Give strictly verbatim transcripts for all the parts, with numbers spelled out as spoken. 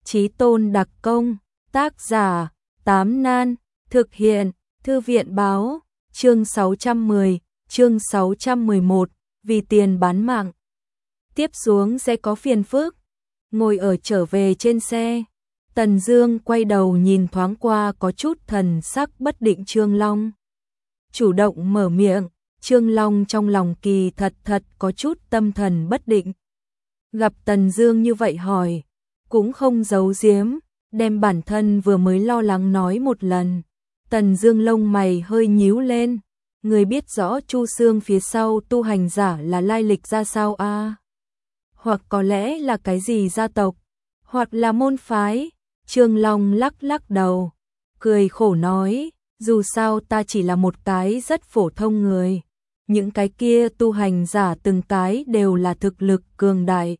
Chí Tôn đặc công, tác giả, Tám Nan, thực hiện, Thư viện báo, chương sáu trăm mười, chương sáu trăm mười một, vì tiền bán mạng. Tiếp xuống sẽ có phiền phức. Ngồi ở trở về trên xe, Tần Dương quay đầu nhìn thoáng qua có chút thần sắc bất định Trương Long. Chủ động mở miệng, Trương Long trong lòng kỳ thật thật có chút tâm thần bất định. Gặp Tần Dương như vậy hỏi, cũng không giấu giếm, đem bản thân vừa mới lo lắng nói một lần. Tần Dương lông mày hơi nhíu lên, người biết rõ Chu Xương phía sau tu hành giả là lai lịch ra sao a? À? Hoặc có lẽ là cái gì gia tộc, hoặc là môn phái? Trương Long lắc lắc đầu, cười khổ nói, dù sao ta chỉ là một cái rất phổ thông người. Những cái kia tu hành giả từng cái đều là thực lực cường đại,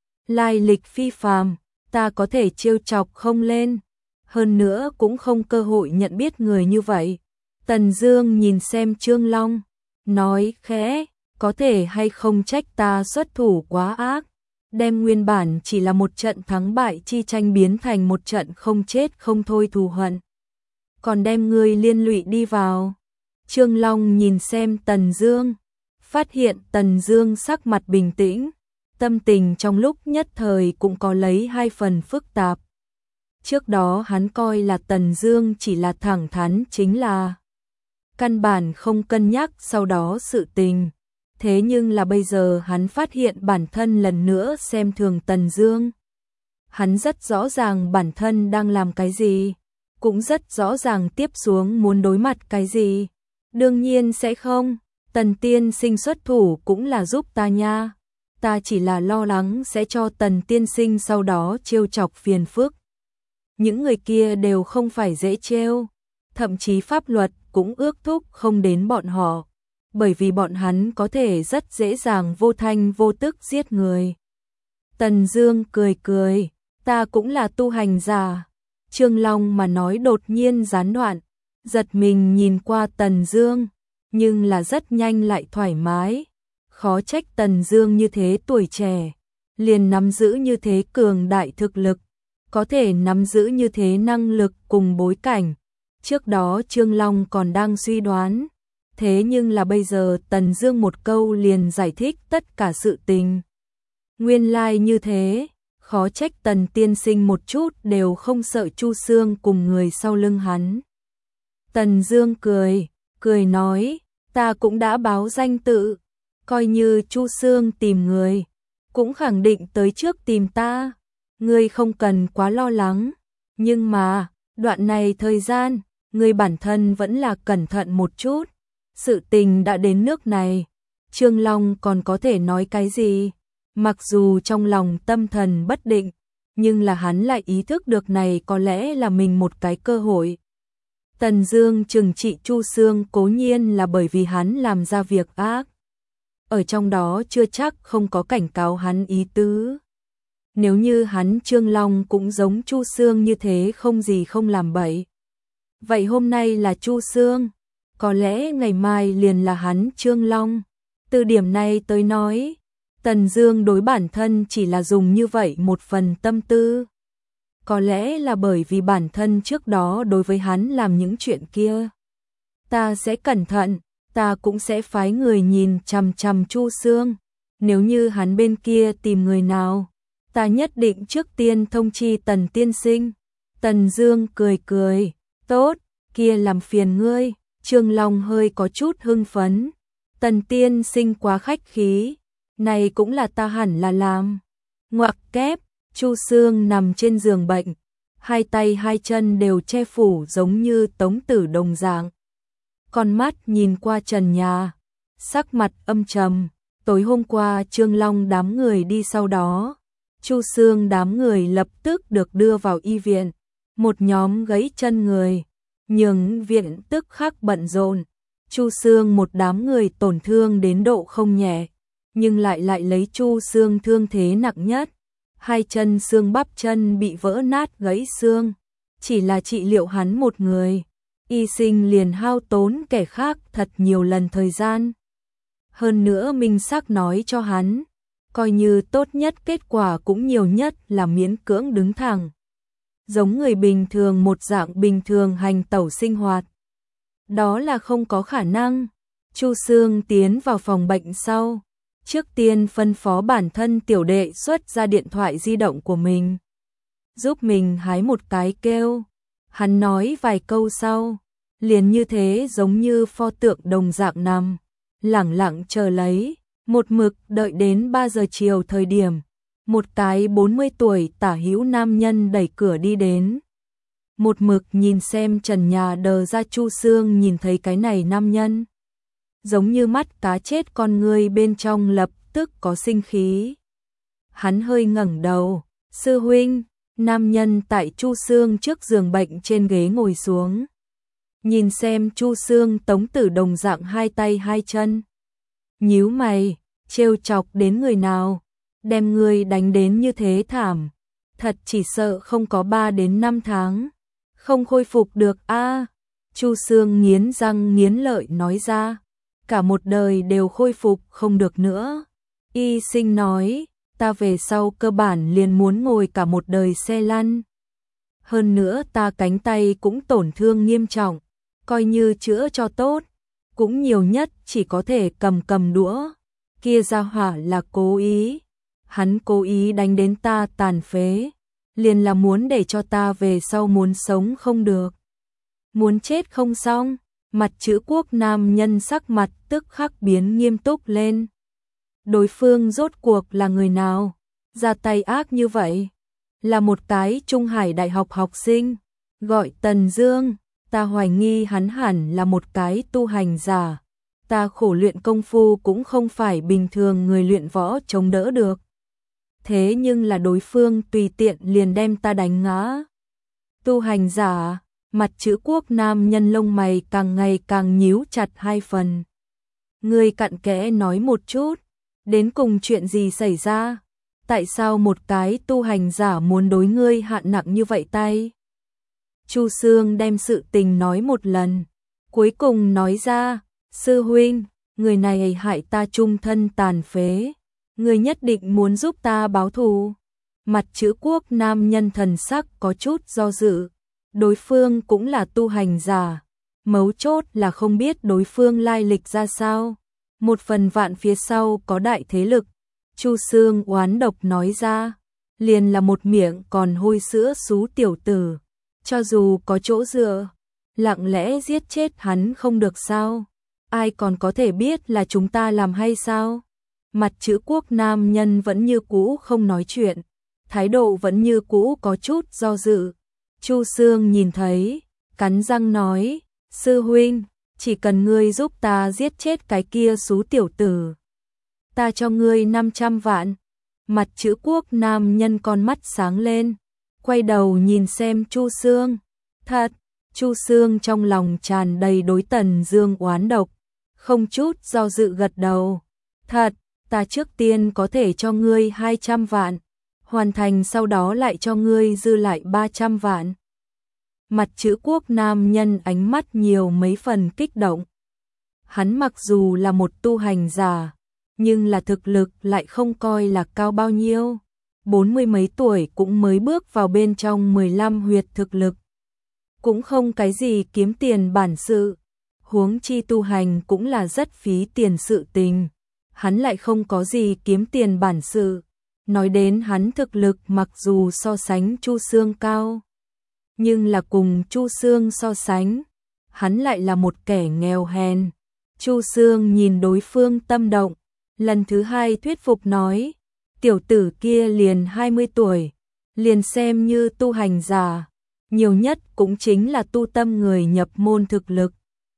lai lịch phi phàm, ta có thể trêu chọc không lên, hơn nữa cũng không cơ hội nhận biết người như vậy. Tần Dương nhìn xem Trương Long, nói khẽ, có thể hay không trách ta xuất thủ quá ác, đem nguyên bản chỉ là một trận thắng bại chi tranh biến thành một trận không chết không thôi thù hận, còn đem ngươi liên lụy đi vào. Trương Long nhìn xem Tần Dương, phát hiện Tần Dương sắc mặt bình tĩnh, tâm tình trong lúc nhất thời cũng có lấy hai phần phức tạp. Trước đó hắn coi là Tần Dương chỉ là thẳng thắn chính là căn bản không cân nhắc sau đó sự tình. Thế nhưng là bây giờ hắn phát hiện bản thân lần nữa xem thường Tần Dương. Hắn rất rõ ràng bản thân đang làm cái gì, cũng rất rõ ràng tiếp xuống muốn đối mặt cái gì. Đương nhiên sẽ không, Tần tiên sinh xuất thủ cũng là giúp ta nha. Ta chỉ là lo lắng sẽ cho Tần tiên sinh sau đó trêu chọc phiền phức. Những người kia đều không phải dễ trêu, thậm chí pháp luật cũng ước thúc không đến bọn họ, bởi vì bọn hắn có thể rất dễ dàng vô thanh vô tức giết người. Tần Dương cười cười, ta cũng là tu hành giả. Trương Long mà nói đột nhiên gián đoạn, giật mình nhìn qua Tần Dương, nhưng là rất nhanh lại thoải mái. Khó trách Tần Dương như thế tuổi trẻ, liền nắm giữ như thế cường đại thực lực, có thể nắm giữ như thế năng lực cùng bối cảnh. Trước đó Trương Long còn đang suy đoán, thế nhưng là bây giờ Tần Dương một câu liền giải thích tất cả sự tình. Nguyên lai like như thế, khó trách Tần tiên sinh một chút đều không sợ Chu Xương cùng người sau lưng hắn. Tần Dương cười, cười nói, ta cũng đã báo danh tự, coi như Chu Xương tìm người, cũng khẳng định tới trước tìm ta, ngươi không cần quá lo lắng, nhưng mà, đoạn này thời gian, ngươi bản thân vẫn là cẩn thận một chút, sự tình đã đến nước này, Trương Long còn có thể nói cái gì, mặc dù trong lòng tâm thần bất định, nhưng là hắn lại ý thức được này có lẽ là mình một cái cơ hội. Tần Dương trừng trị Chu Xương cố nhiên là bởi vì hắn làm ra việc ác, ở trong đó chưa chắc không có cảnh cáo hắn ý tứ. Nếu như hắn Trương Long cũng giống Chu Xương như thế không gì không làm bậy, vậy hôm nay là Chu Xương, có lẽ ngày mai liền là hắn Trương Long. Từ điểm này tới nói, Tần Dương đối bản thân chỉ là dùng như vậy một phần tâm tư. Có lẽ là bởi vì bản thân trước đó đối với hắn làm những chuyện kia. Ta sẽ cẩn thận, ta cũng sẽ phái người nhìn chằm chằm Chu Xương. Nếu như hắn bên kia tìm người nào, ta nhất định trước tiên thông chi Tần tiên sinh. Tần Dương cười cười, tốt, kia làm phiền ngươi. Trương Long hơi có chút hưng phấn. Tần tiên sinh quá khách khí, này cũng là ta hẳn là làm. Ngoặc kép, Chu Xương nằm trên giường bệnh, hai tay hai chân đều che phủ giống như Tống Tử đồng dạng. Con mắt nhìn qua trần nhà, sắc mặt âm trầm. Tối hôm qua Trương Long đám người đi sau đó, Chu Xương đám người lập tức được đưa vào y viện, một nhóm gãy chân người, nhưng viện tức khắc bận rộn. Chu Xương một đám người tổn thương đến độ không nhẹ, nhưng lại lại lấy Chu Xương thương thế nặng nhất, hai chân xương bắp chân bị vỡ nát gãy xương, chỉ là trị liệu hắn một người, y sinh liền hao tốn kẻ khác thật nhiều lần thời gian. Hơn nữa minh xác nói cho hắn, coi như tốt nhất kết quả cũng nhiều nhất là miễn cưỡng đứng thẳng, giống người bình thường một dạng bình thường hành tẩu sinh hoạt. Đó là không có khả năng. Chu Sương tiến vào phòng bệnh sau, trước tiên phân phó bản thân tiểu đệ xuất ra điện thoại di động của mình, giúp mình hái một cái kêu. Hắn nói vài câu sau, liền như thế giống như pho tượng đồng dạng nằm, lẳng lặng chờ lấy, một mực đợi đến ba giờ chiều thời điểm, một cái bốn mươi tuổi tả hữu nam nhân đẩy cửa đi đến. Một mực nhìn xem trần nhà đờ ra Chu Sương nhìn thấy cái này nam nhân, giống như mắt cá chết con người bên trong lập tức có sinh khí. Hắn hơi ngẩng đầu, sư huynh. Nam nhân tại Chu Sương trước giường bệnh trên ghế ngồi xuống, nhìn xem Chu Sương tống tử đồng dạng hai tay hai chân, nhíu mày, trêu chọc đến người nào, đem người đánh đến như thế thảm, thật chỉ sợ không có ba đến năm tháng không khôi phục được a. À, Chu Sương nghiến răng nghiến lợi nói ra, cả một đời đều khôi phục không được nữa. Y sinh nói, ta về sau cơ bản liền muốn ngồi cả một đời xe lăn. Hơn nữa ta cánh tay cũng tổn thương nghiêm trọng, coi như chữa cho tốt, cũng nhiều nhất chỉ có thể cầm cầm đũa. Kia gia hỏa là cố ý, hắn cố ý đánh đến ta tàn phế, liền là muốn để cho ta về sau muốn sống không được, muốn chết không xong. Mặt chữ quốc nam nhân sắc mặt tức khắc biến nghiêm túc lên. Đối phương rốt cuộc là người nào, ra tay ác như vậy? Là một cái Trung Hải Đại học học sinh, gọi Tần Dương, ta hoài nghi hắn hẳn là một cái tu hành giả. Ta khổ luyện công phu cũng không phải bình thường người luyện võ chống đỡ được. Thế nhưng là đối phương tùy tiện liền đem ta đánh ngã. Tu hành giả, mặt chữ quốc nam nhân lông mày càng ngày càng nhíu chặt hai phần. Ngươi cặn kẽ nói một chút, đến cùng chuyện gì xảy ra? Tại sao một cái tu hành giả muốn đối ngươi hạ nặng như vậy tay? Chu Sương đem sự tình nói một lần, cuối cùng nói ra, sư huynh, người này hại ta trung thân tàn phế, người nhất định muốn giúp ta báo thù. Mặt chữ quốc nam nhân thần sắc có chút do dự, đối phương cũng là tu hành giả, mấu chốt là không biết đối phương lai lịch ra sao. Một phần vạn phía sau có đại thế lực. Chu Sương oán độc nói ra, liền là một miệng còn hôi sữa xú tiểu tử, cho dù có chỗ dựa, lặng lẽ giết chết hắn không được sao? Ai còn có thể biết là chúng ta làm hay sao? Mặt chữ quốc nam nhân vẫn như cũ không nói chuyện, thái độ vẫn như cũ có chút do dự. Chu Sương nhìn thấy, cắn răng nói, sư huynh, chỉ cần ngươi giúp ta giết chết cái kia xú tiểu tử, ta cho ngươi năm trăm vạn. Mặt chữ quốc nam nhân con mắt sáng lên, quay đầu nhìn xem Chu Sương. Thật, Chu Sương trong lòng tràn đầy đối Tần Dương oán độc, không chút do dự gật đầu. Thật, ta trước tiên có thể cho ngươi hai trăm vạn, hoàn thành sau đó lại cho ngươi dư lại ba trăm vạn. Mặt chữ quốc nam nhân ánh mắt nhiều mấy phần kích động. Hắn mặc dù là một tu hành giả, nhưng là thực lực lại không coi là cao bao nhiêu. Bốn mươi mấy tuổi cũng mới bước vào bên trong mười lăm huyệt thực lực. Cũng không cái gì kiếm tiền bản sự. Huống chi tu hành cũng là rất phí tiền sự tình. Hắn lại không có gì kiếm tiền bản sự. Nói đến hắn thực lực mặc dù so sánh Chu Sương cao, nhưng là cùng Chu Sương so sánh, hắn lại là một kẻ nghèo hèn. Chu Sương nhìn đối phương tâm động, lần thứ hai thuyết phục nói, tiểu tử kia liền hai mươi tuổi, liền xem như tu hành giả, nhiều nhất cũng chính là tu tâm người nhập môn thực lực.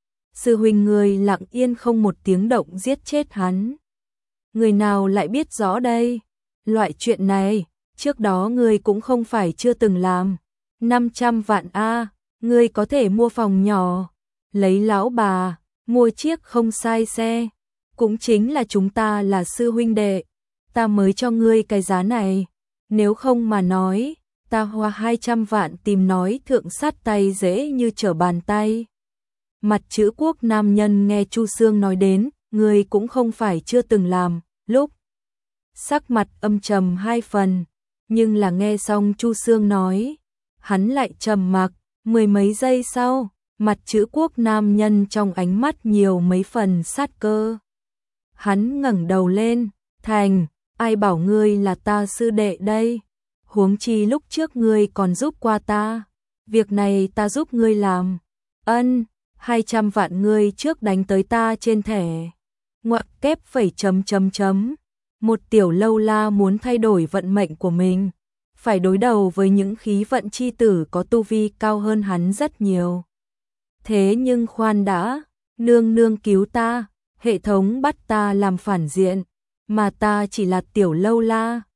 Sư huynh người lặng yên không một tiếng động giết chết hắn. Người nào lại biết rõ đây? Loại chuyện này, trước đó người cũng không phải chưa từng làm. năm trăm vạn a, ngươi có thể mua phòng nhỏ, lấy lão bà, mua chiếc không sai xe, cũng chính là chúng ta là sư huynh đệ, ta mới cho ngươi cái giá này, nếu không mà nói, ta hoa hai trăm vạn tìm nói thượng sát tay dễ như trở bàn tay. Mặt chữ quốc nam nhân nghe Chu Sương nói đến, ngươi cũng không phải chưa từng làm, lúc sắc mặt âm trầm hai phần, nhưng là nghe xong Chu Sương nói, Hắn lại trầm mặc, mười mấy giây sau, mặt chữ quốc nam nhân trong ánh mắt nhiều mấy phần sát cơ. Hắn ngẩng đầu lên, Thành, ai bảo ngươi là ta sư đệ đây? Huống chi lúc trước ngươi còn giúp qua ta. Việc này ta giúp ngươi làm. Ân, hai trăm vạn ngươi trước đánh tới ta trên thẻ. Ngoặc kép phẩy chấm chấm chấm. Một tiểu lâu la muốn thay đổi vận mệnh của mình, phải đối đầu với những khí vận chi tử có tu vi cao hơn hắn rất nhiều. Thế nhưng khoan đã, nương nương cứu ta, hệ thống bắt ta làm phản diện, mà ta chỉ là tiểu lâu la,